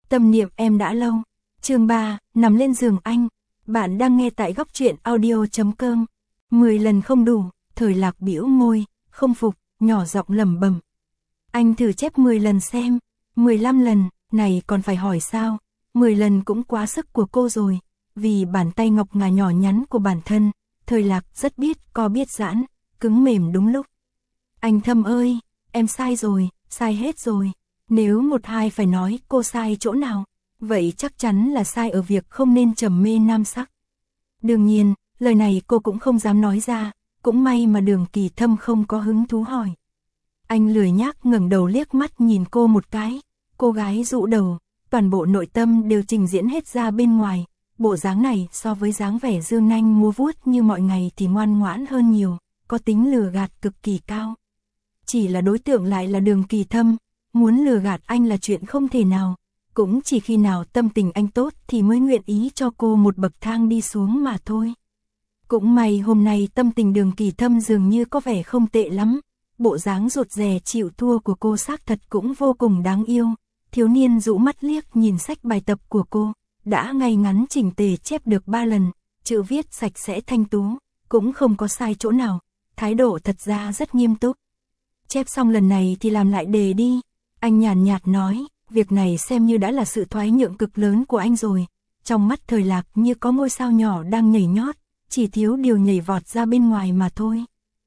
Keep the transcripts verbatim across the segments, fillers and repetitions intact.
Tâm niệm em đã lâu. Chương ba, nằm lên giường anh. Bạn đang nghe tại góc truyện audio chấm com. Mười lần không đủ, Thời Lạc bĩu môi, không phục, nhỏ giọng lẩm bẩm. Anh thử chép mười lần xem. mười lăm lần, này còn phải hỏi sao? mười lần cũng quá sức của cô rồi. Vì bàn tay ngọc ngà nhỏ nhắn của bản thân, Thời Lạc rất biết co biết giãn, cứng mềm đúng lúc. Anh Thâm ơi, em sai rồi, sai hết rồi. Nếu một hai phải nói cô sai chỗ nào, vậy chắc chắn là sai ở việc không nên trầm mê nam sắc. Đương nhiên, lời này cô cũng không dám nói ra, cũng may mà Đường Kỳ Thâm không có hứng thú hỏi. Anh lười nhác ngẩng đầu liếc mắt nhìn cô một cái, cô gái rũ đầu, toàn bộ nội tâm đều trình diễn hết ra bên ngoài. Bộ dáng này so với dáng vẻ dương nanh múa vuốt như mọi ngày thì ngoan ngoãn hơn nhiều, có tính lừa gạt cực kỳ cao. Chỉ là đối tượng lại là Đường Kỳ Thâm, muốn lừa gạt anh là chuyện không thể nào, cũng chỉ khi nào tâm tình anh tốt thì mới nguyện ý cho cô một bậc thang đi xuống mà thôi. Cũng may hôm nay tâm tình Đường Kỳ Thâm dường như có vẻ không tệ lắm, bộ dáng rụt rè chịu thua của cô xác thật cũng vô cùng đáng yêu. Thiếu niên rũ mắt liếc nhìn sách bài tập của cô, đã ngay ngắn chỉnh tề chép được ba lần, chữ viết sạch sẽ thanh tú, cũng không có sai chỗ nào, thái độ thật ra rất nghiêm túc. Chép xong lần này thì làm lại đề đi, anh nhàn nhạt nói, việc này xem như đã là sự thoái nhượng cực lớn của anh rồi. Trong mắt Thời Lạc như có ngôi sao nhỏ đang nhảy nhót, chỉ thiếu điều nhảy vọt ra bên ngoài mà thôi.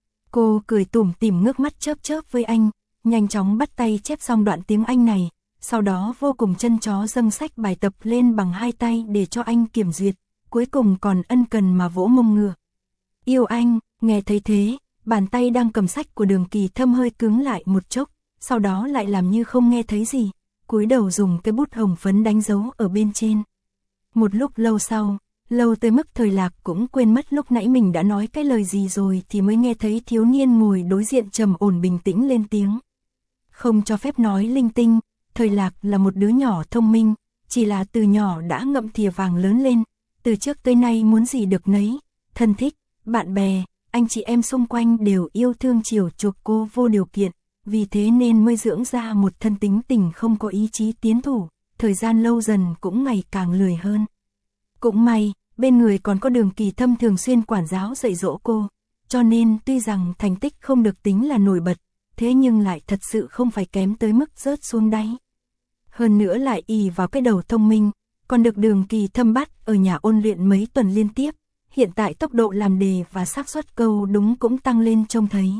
Cô cười tủm tỉm ngước mắt chớp chớp với anh, nhanh chóng bắt tay chép xong đoạn tiếng Anh này, sau đó vô cùng chân chó dâng sách bài tập lên bằng hai tay để cho anh kiểm duyệt, cuối cùng còn ân cần mà vỗ mông ngựa. Yêu anh, nghe thấy thế, bàn tay đang cầm sách của Đường Kỳ Thâm hơi cứng lại một chốc, sau đó lại làm như không nghe thấy gì, cúi đầu dùng cái bút hồng phấn đánh dấu ở bên trên. Một lúc lâu sau, lâu tới mức Thời Lạc cũng quên mất lúc nãy mình đã nói cái lời gì rồi thì mới nghe thấy thiếu niên ngồi đối diện trầm ổn bình tĩnh lên tiếng. Không cho phép nói linh tinh, Thời Lạc là một đứa nhỏ thông minh, chỉ là từ nhỏ đã ngậm thìa vàng lớn lên, từ trước tới nay muốn gì được nấy, thân thích, bạn bè, anh chị em xung quanh đều yêu thương chiều chuộng cô vô điều kiện, vì thế nên mới dưỡng ra một thân tính tình không có ý chí tiến thủ, thời gian lâu dần cũng ngày càng lười hơn. Cũng may, bên người còn có Đường Kỳ Thâm thường xuyên quản giáo dạy dỗ cô, cho nên tuy rằng thành tích không được tính là nổi bật, thế nhưng lại thật sự không phải kém tới mức rớt xuống đáy. Hơn nữa lại ỷ vào cái đầu thông minh, còn được Đường Kỳ Thâm bắt ở nhà ôn luyện mấy tuần liên tiếp, hiện tại tốc độ làm đề và xác suất câu đúng cũng tăng lên trông thấy.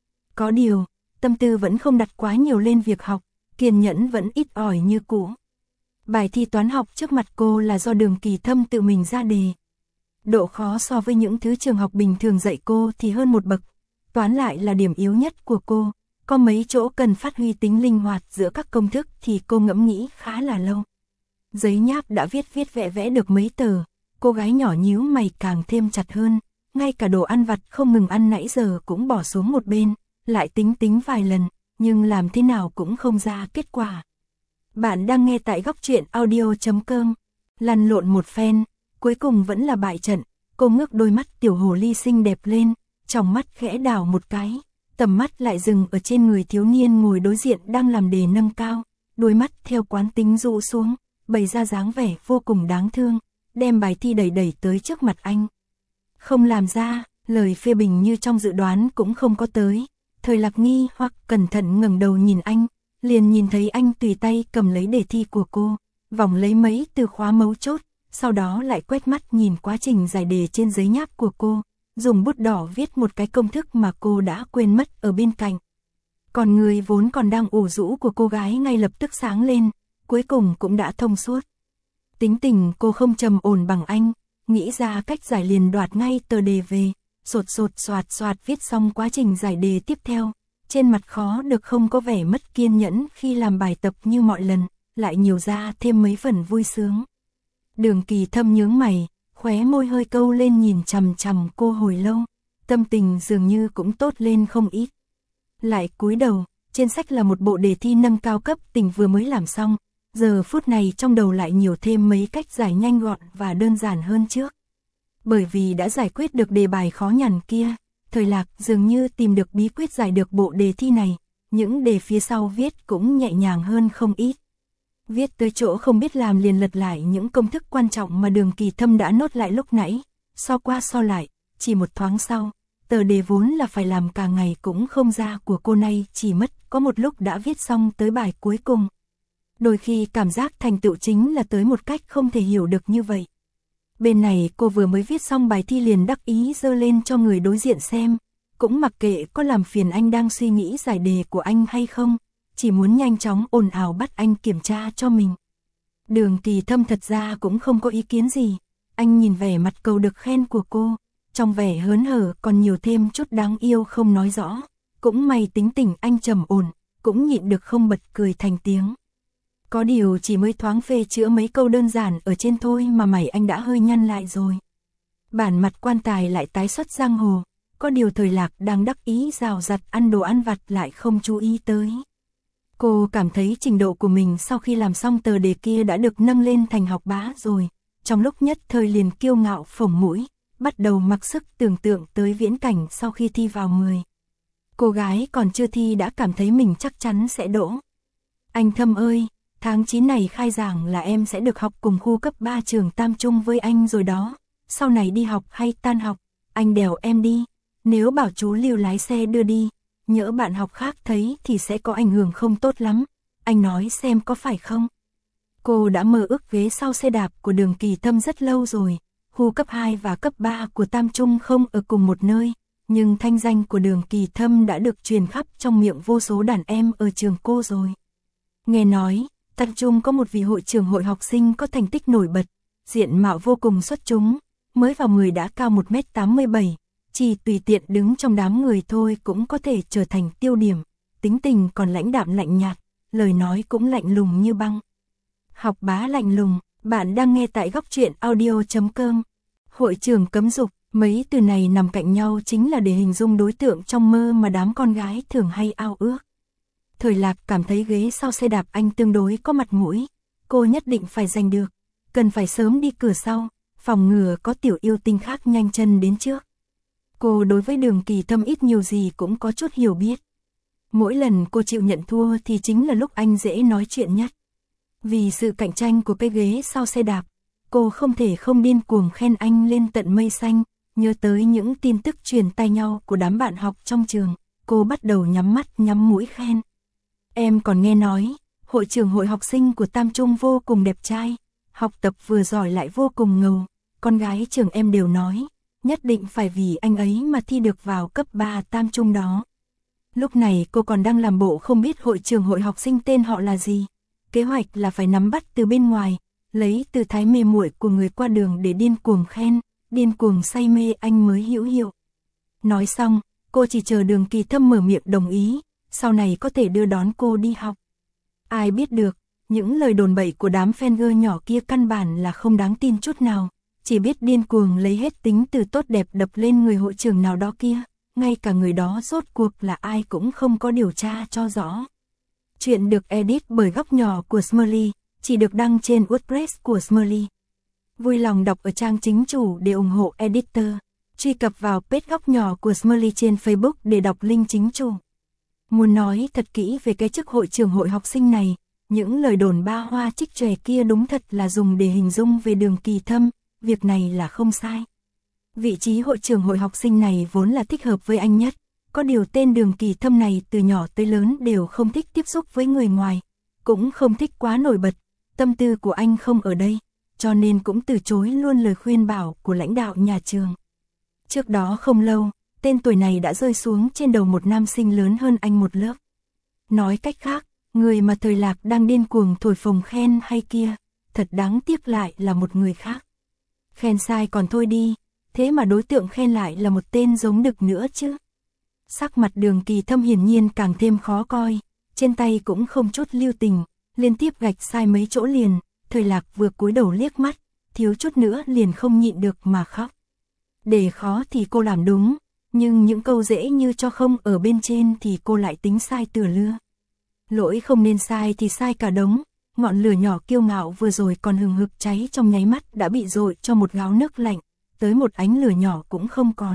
Có điều, tâm tư vẫn không đặt quá nhiều lên việc học, kiên nhẫn vẫn ít ỏi như cũ. Bài thi toán học trước mặt cô là do Đường Kỳ Thâm tự mình ra đề. Độ khó so với những thứ trường học bình thường dạy cô thì hơn một bậc, toán lại là điểm yếu nhất của cô. Có mấy chỗ cần phát huy tính linh hoạt giữa các công thức thì cô ngẫm nghĩ khá là lâu. Giấy nháp đã viết viết vẽ vẽ được mấy tờ, cô gái nhỏ nhíu mày càng thêm chặt hơn, ngay cả đồ ăn vặt không ngừng ăn nãy giờ cũng bỏ xuống một bên, lại tính tính vài lần, nhưng làm thế nào cũng không ra kết quả. Bạn đang nghe tại góc truyện audio chấm com, lăn lộn một phen, cuối cùng vẫn là bại trận, cô ngước đôi mắt tiểu hồ ly xinh đẹp lên, trong mắt khẽ đảo một cái. Tầm mắt lại dừng ở trên người thiếu niên ngồi đối diện đang làm đề nâng cao, đôi mắt theo quán tính dụ xuống, bày ra dáng vẻ vô cùng đáng thương, đem bài thi đẩy đẩy tới trước mặt anh. Không làm ra, lời phê bình như trong dự đoán cũng không có tới. Thời Lạc nghi hoặc cẩn thận ngẩng đầu nhìn anh, liền nhìn thấy anh tùy tay cầm lấy đề thi của cô, vòng lấy mấy từ khóa mấu chốt, sau đó lại quét mắt nhìn quá trình giải đề trên giấy nháp của cô. Dùng bút đỏ viết một cái công thức mà cô đã quên mất ở bên cạnh. Còn người vốn còn đang ủ rũ của cô gái ngay lập tức sáng lên, cuối cùng cũng đã thông suốt. Tính tình cô không trầm ổn bằng anh, nghĩ ra cách giải liền đoạt ngay tờ đề về, sột sột soạt soạt viết xong quá trình giải đề tiếp theo. Trên mặt khó được không có vẻ mất kiên nhẫn khi làm bài tập như mọi lần, lại nhiều ra thêm mấy phần vui sướng. Đường Kỳ Thâm nhướng mày, khóe môi hơi câu lên nhìn chằm chằm cô hồi lâu, tâm tình dường như cũng tốt lên không ít. Lại cúi đầu, trên sách là một bộ đề thi nâng cao cấp tình vừa mới làm xong, giờ phút này trong đầu lại nhiều thêm mấy cách giải nhanh gọn và đơn giản hơn trước. Bởi vì đã giải quyết được đề bài khó nhằn kia, Thời Lạc dường như tìm được bí quyết giải được bộ đề thi này, những đề phía sau viết cũng nhẹ nhàng hơn không ít. Viết tới chỗ không biết làm liền lật lại những công thức quan trọng mà Đường Kỳ Thâm đã nốt lại lúc nãy, so qua so lại, chỉ một thoáng sau, tờ đề vốn là phải làm cả ngày cũng không ra của cô này chỉ mất có một lúc đã viết xong tới bài cuối cùng. Đôi khi cảm giác thành tựu chính là tới một cách không thể hiểu được như vậy. Bên này cô vừa mới viết xong bài thi liền đắc ý giơ lên cho người đối diện xem, cũng mặc kệ có làm phiền anh đang suy nghĩ giải đề của anh hay không, chỉ muốn nhanh chóng ồn ào bắt anh kiểm tra cho mình. Đường Kỳ Thâm thật ra cũng không có ý kiến gì, anh nhìn vẻ mặt cầu được khen của cô, trong vẻ hớn hở còn nhiều thêm chút đáng yêu không nói rõ, cũng may tính tình anh trầm ổn, cũng nhịn được không bật cười thành tiếng. Có điều chỉ mới thoáng phê chữa mấy câu đơn giản ở trên thôi mà mày anh đã hơi nhăn lại rồi. Bản mặt quan tài lại tái xuất giang hồ, có điều Thời Lạc đang đắc ý rào rặt ăn đồ ăn vặt lại không chú ý tới. Cô cảm thấy trình độ của mình sau khi làm xong tờ đề kia đã được nâng lên thành học bá rồi, trong lúc nhất thời liền kiêu ngạo phồng mũi, bắt đầu mặc sức tưởng tượng tới viễn cảnh sau khi thi vào mười. Cô gái còn chưa thi đã cảm thấy mình chắc chắn sẽ đỗ. Anh Thâm ơi, tháng chín này khai giảng là em sẽ được học cùng khu cấp ba trường Tam Trung với anh rồi đó, sau này đi học hay tan học, anh đèo em đi, nếu bảo chú Lưu lái xe đưa đi, nhỡ bạn học khác thấy thì sẽ có ảnh hưởng không tốt lắm, anh nói xem có phải không? Cô đã mơ ước ghế sau xe đạp của Đường Kỳ Thâm rất lâu rồi, khu cấp hai và cấp ba của Tam Trung không ở cùng một nơi, nhưng thanh danh của Đường Kỳ Thâm đã được truyền khắp trong miệng vô số đàn em ở trường cô rồi. Nghe nói, Tam Trung có một vị hội trưởng hội học sinh có thành tích nổi bật, diện mạo vô cùng xuất chúng, mới vào mười đã cao một mét tám mươi bảy, chỉ tùy tiện đứng trong đám người thôi cũng có thể trở thành tiêu điểm, tính tình còn lãnh đạm lạnh nhạt, lời nói cũng lạnh lùng như băng. Học bá lạnh lùng, bạn đang nghe tại góc truyện audio chấm com. Hội trưởng cấm dục, mấy từ này nằm cạnh nhau chính là để hình dung đối tượng trong mơ mà đám con gái thường hay ao ước. Thời Lạc cảm thấy ghế sau xe đạp anh tương đối có mặt mũi, cô nhất định phải giành được, cần phải sớm đi cửa sau, phòng ngừa có tiểu yêu tinh khác nhanh chân đến trước. Cô đối với Đường Kỳ Thâm ít nhiều gì cũng có chút hiểu biết. Mỗi lần cô chịu nhận thua thì chính là lúc anh dễ nói chuyện nhất. Vì sự cạnh tranh của cái ghế sau xe đạp, cô không thể không điên cuồng khen anh lên tận mây xanh, nhớ tới những tin tức truyền tai nhau của đám bạn học trong trường, cô bắt đầu nhắm mắt nhắm mũi khen. Em còn nghe nói, hội trưởng hội học sinh của Tam Trung vô cùng đẹp trai, học tập vừa giỏi lại vô cùng ngầu, con gái trường em đều nói, nhất định phải vì anh ấy mà thi được vào cấp ba Tam Trung đó. Lúc này cô còn đang làm bộ không biết hội trưởng hội học sinh tên họ là gì, kế hoạch là phải nắm bắt từ bên ngoài, lấy từ thái mê muội của người qua đường để điên cuồng khen, điên cuồng say mê anh mới hữu hiệu. Nói xong, cô chỉ chờ Đường Kỳ Thâm mở miệng đồng ý, sau này có thể đưa đón cô đi học. Ai biết được, những lời đồn bậy của đám fan girl nhỏ kia căn bản là không đáng tin chút nào, chỉ biết điên cuồng lấy hết tính từ tốt đẹp đập lên người hội trưởng nào đó kia, ngay cả người đó rốt cuộc là ai cũng không có điều tra cho rõ. Chuyện được edit bởi Góc Nhỏ của Smurly, chỉ được đăng trên WordPress của Smurly. Vui lòng đọc ở trang chính chủ để ủng hộ editor, truy cập vào page Góc Nhỏ của Smurly trên Facebook để đọc link chính chủ. Muốn nói thật kỹ về cái chức hội trưởng hội học sinh này, những lời đồn ba hoa trích tròe kia đúng thật là dùng để hình dung về Đường Kỳ Thâm, việc này là không sai. Vị trí hội trưởng hội học sinh này vốn là thích hợp với anh nhất, có điều tên Đường Kỳ Thâm này từ nhỏ tới lớn đều không thích tiếp xúc với người ngoài, cũng không thích quá nổi bật, tâm tư của anh không ở đây, cho nên cũng từ chối luôn lời khuyên bảo của lãnh đạo nhà trường. Trước đó không lâu, tên tuổi này đã rơi xuống trên đầu một nam sinh lớn hơn anh một lớp. Nói cách khác, người mà Thời Lạc đang điên cuồng thổi phồng khen hay kia, thật đáng tiếc lại là một người khác. Khen sai còn thôi đi, thế mà đối tượng khen lại là một tên giống đực nữa chứ. Sắc mặt Đường Kỳ Thâm hiển nhiên càng thêm khó coi, trên tay cũng không chút lưu tình, liên tiếp gạch sai mấy chỗ liền, Thời Lạc vừa cúi đầu liếc mắt, thiếu chút nữa liền không nhịn được mà khóc. Để khó thì cô làm đúng, nhưng những câu dễ như cho không ở bên trên thì cô lại tính sai tựa lưa. Lỗi không nên sai thì sai cả đống, ngọn lửa nhỏ kiêu ngạo vừa rồi còn hừng hực cháy trong nháy mắt đã bị dội cho một gáo nước lạnh, tới một ánh lửa nhỏ cũng không còn.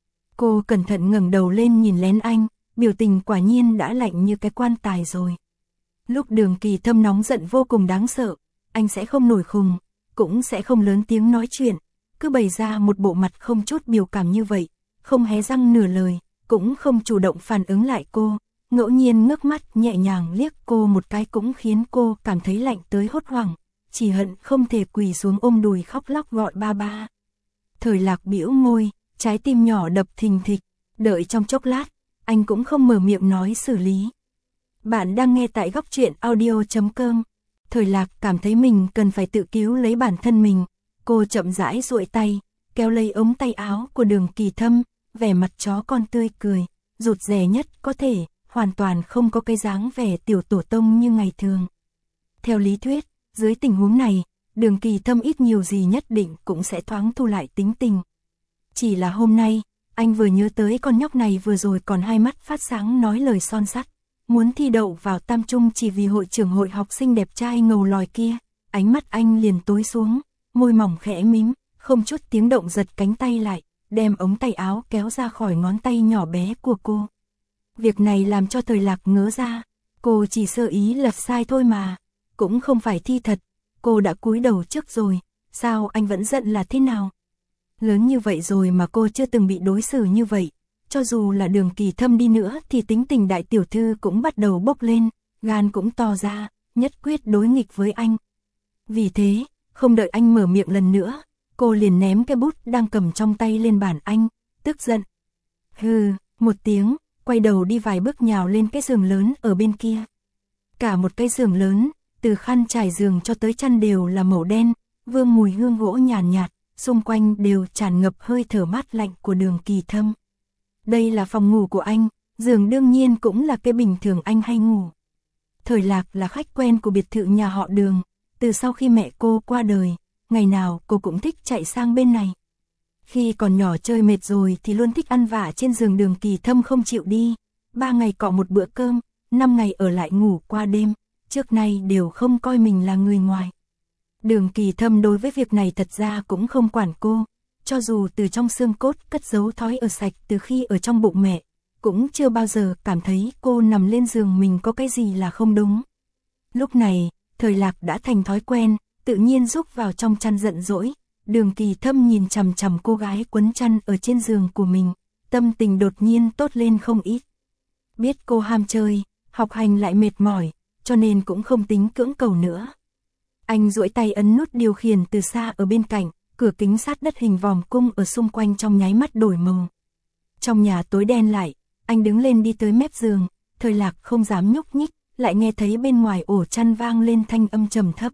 Cô cẩn thận ngẩng đầu lên nhìn lén anh, biểu tình quả nhiên đã lạnh như cái quan tài rồi. Lúc Đường Kỳ Thâm nóng giận vô cùng đáng sợ, anh sẽ không nổi khùng, cũng sẽ không lớn tiếng nói chuyện, cứ bày ra một bộ mặt không chút biểu cảm như vậy, không hé răng nửa lời, cũng không chủ động phản ứng lại cô, ngẫu nhiên ngước mắt nhẹ nhàng liếc cô một cái cũng khiến cô cảm thấy lạnh tới hốt hoảng, chỉ hận không thể quỳ xuống ôm đùi khóc lóc gọi ba ba. Thời Lạc bĩu môi, trái tim nhỏ đập thình thịch, đợi trong chốc lát, anh cũng không mở miệng nói xử lý. Bạn đang nghe tại góc truyện audio chấm com. Thời Lạc cảm thấy mình cần phải tự cứu lấy bản thân mình, cô chậm rãi duỗi tay, kéo lấy ống tay áo của Đường Kỳ Thâm, vẻ mặt chó con tươi cười, rụt rè nhất có thể, hoàn toàn không có cái dáng vẻ tiểu tổ tông như ngày thường. Theo lý thuyết, dưới tình huống này, Đường Kỳ Thâm ít nhiều gì nhất định cũng sẽ thoáng thu lại tính tình. Chỉ là hôm nay, anh vừa nhớ tới con nhóc này vừa rồi còn hai mắt phát sáng nói lời son sắt, muốn thi đậu vào tam trung chỉ vì hội trưởng hội học sinh đẹp trai ngầu lòi kia, ánh mắt anh liền tối xuống, môi mỏng khẽ mím, không chút tiếng động giật cánh tay lại, đem ống tay áo kéo ra khỏi ngón tay nhỏ bé của cô. Việc này làm cho Thời Lạc ngớ ra, cô chỉ sơ ý lật sai thôi mà, cũng không phải thi thật, cô đã cúi đầu trước rồi, sao anh vẫn giận là thế nào? Lớn như vậy rồi mà cô chưa từng bị đối xử như vậy, cho dù là Đường Kỳ Thâm đi nữa thì tính tình đại tiểu thư cũng bắt đầu bốc lên, gan cũng to ra, nhất quyết đối nghịch với anh. Vì thế, không đợi anh mở miệng lần nữa, cô liền ném cái bút đang cầm trong tay lên bàn anh, tức giận. Hừ, một tiếng, quay đầu đi vài bước nhào lên cái giường lớn ở bên kia. Cả một cái giường lớn, từ khăn trải giường cho tới chăn đều là màu đen, vương mùi hương gỗ nhàn nhạt, xung quanh đều tràn ngập hơi thở mát lạnh của Đường Kỳ Thâm. Đây là phòng ngủ của anh, giường đương nhiên cũng là cái bình thường anh hay ngủ. Thời Lạc là khách quen của biệt thự nhà họ Đường, từ sau khi mẹ cô qua đời, ngày nào cô cũng thích chạy sang bên này. Khi còn nhỏ chơi mệt rồi thì luôn thích ăn vạ trên giường Đường Kỳ Thâm không chịu đi, ba ngày cọ một bữa cơm, năm ngày ở lại ngủ qua đêm, trước nay đều không coi mình là người ngoài. Đường Kỳ Thâm đối với việc này thật ra cũng không quản cô, cho dù từ trong xương cốt cất giấu thói ở sạch từ khi ở trong bụng mẹ, cũng chưa bao giờ cảm thấy cô nằm lên giường mình có cái gì là không đúng. Lúc này, Thời Lạc đã thành thói quen, tự nhiên rúc vào trong chăn giận dỗi. Đường Kỳ Thâm nhìn chằm chằm cô gái quấn chăn ở trên giường của mình, tâm tình đột nhiên tốt lên không ít. Biết cô ham chơi, học hành lại mệt mỏi, cho nên cũng không tính cưỡng cầu nữa. Anh duỗi tay ấn nút điều khiển từ xa ở bên cạnh, cửa kính sát đất hình vòm cung ở xung quanh trong nháy mắt đổi màu. Trong nhà tối đen lại, anh đứng lên đi tới mép giường, Thời Lạc không dám nhúc nhích, lại nghe thấy bên ngoài ổ chăn vang lên thanh âm trầm thấp.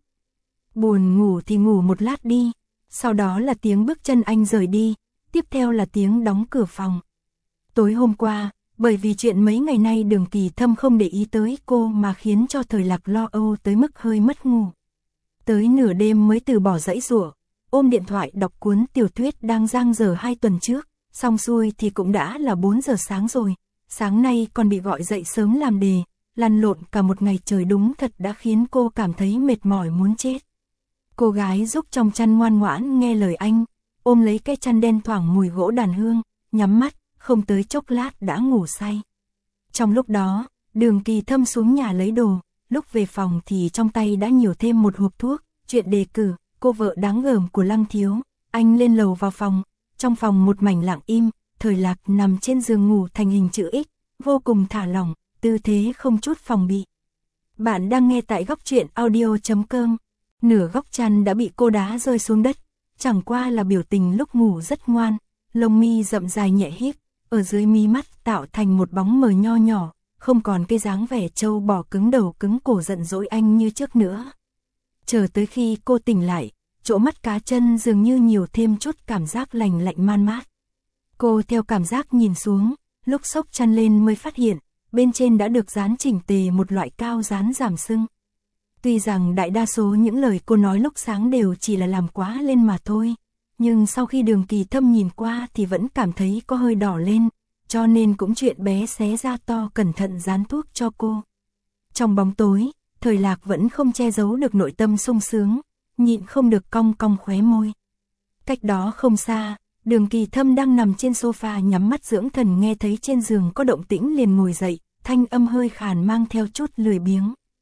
Buồn ngủ thì ngủ một lát đi. Sau đó là tiếng bước chân anh rời đi, tiếp theo là tiếng đóng cửa phòng. Tối hôm qua, bởi vì chuyện mấy ngày nay Đường Kỳ Thâm không để ý tới cô mà khiến cho Thời Lạc lo âu tới mức hơi mất ngủ. Tới nửa đêm mới từ bỏ dãy giụa, ôm điện thoại đọc cuốn tiểu thuyết đang giang dở hai tuần trước, xong xuôi thì cũng đã là bốn giờ sáng rồi, sáng nay còn bị gọi dậy sớm làm đề, lăn lộn cả một ngày trời đúng thật đã khiến cô cảm thấy mệt mỏi muốn chết. Cô gái giúp trong chăn ngoan ngoãn nghe lời anh, ôm lấy cái chăn đen thoảng mùi gỗ đàn hương, nhắm mắt, không tới chốc lát đã ngủ say. Trong lúc đó, Đường Kỳ Thâm xuống nhà lấy đồ, lúc về phòng thì trong tay đã nhiều thêm một hộp thuốc, chuyện đề cử, cô vợ đáng gờm của Lăng Thiếu. Anh lên lầu vào phòng, trong phòng một mảnh lặng im, Thời Lạc nằm trên giường ngủ thành hình chữ X, vô cùng thả lỏng, tư thế không chút phòng bị. Bạn đang nghe tại góc truyện audio chấm com. Nửa góc chăn đã bị cô đá rơi xuống đất, chẳng qua là biểu tình lúc ngủ rất ngoan, lông mi rậm dài nhẹ híp, ở dưới mí mắt tạo thành một bóng mờ nho nhỏ, không còn cái dáng vẻ trâu bò cứng đầu cứng cổ giận dỗi anh như trước nữa. Chờ tới khi cô tỉnh lại, chỗ mắt cá chân dường như nhiều thêm chút cảm giác lành lạnh man mát. Cô theo cảm giác nhìn xuống, lúc xốc chăn lên mới phát hiện, bên trên đã được dán chỉnh tề một loại cao dán giảm sưng. Tuy rằng đại đa số những lời cô nói lúc sáng đều chỉ là làm quá lên mà thôi, nhưng sau khi Đường Kỳ Thâm nhìn qua thì vẫn cảm thấy có hơi đỏ lên, cho nên cũng chuyện bé xé ra to cẩn thận dán thuốc cho cô. Trong bóng tối, Thời Lạc vẫn không che giấu được nội tâm sung sướng, nhịn không được cong cong khóe môi. Cách đó không xa, Đường Kỳ Thâm đang nằm trên sofa nhắm mắt dưỡng thần nghe thấy trên giường có động tĩnh liền ngồi dậy, thanh âm hơi khàn mang theo chút lười biếng.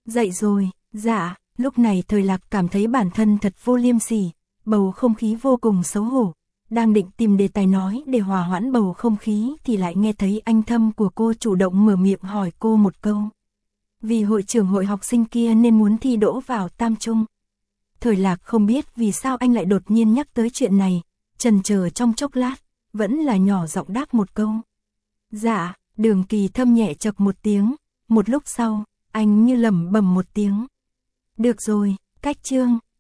Dậy rồi, dạ, lúc này Thời Lạc cảm thấy bản thân thật vô liêm sỉ, bầu không khí vô cùng xấu hổ. Đang định tìm đề tài nói để hòa hoãn bầu không khí thì lại nghe thấy anh Thâm của cô chủ động mở miệng hỏi cô một câu. Vì hội trưởng hội học sinh kia nên muốn thi đỗ vào tam trung. Thời Lạc không biết vì sao anh lại đột nhiên nhắc tới chuyện này, chần chờ trong chốc lát, vẫn là nhỏ giọng đáp một câu. Dạ, Đường Kỳ Thâm nhẹ chậc một tiếng, một lúc sau, anh như lẩm bẩm một tiếng. Được rồi, cách chương.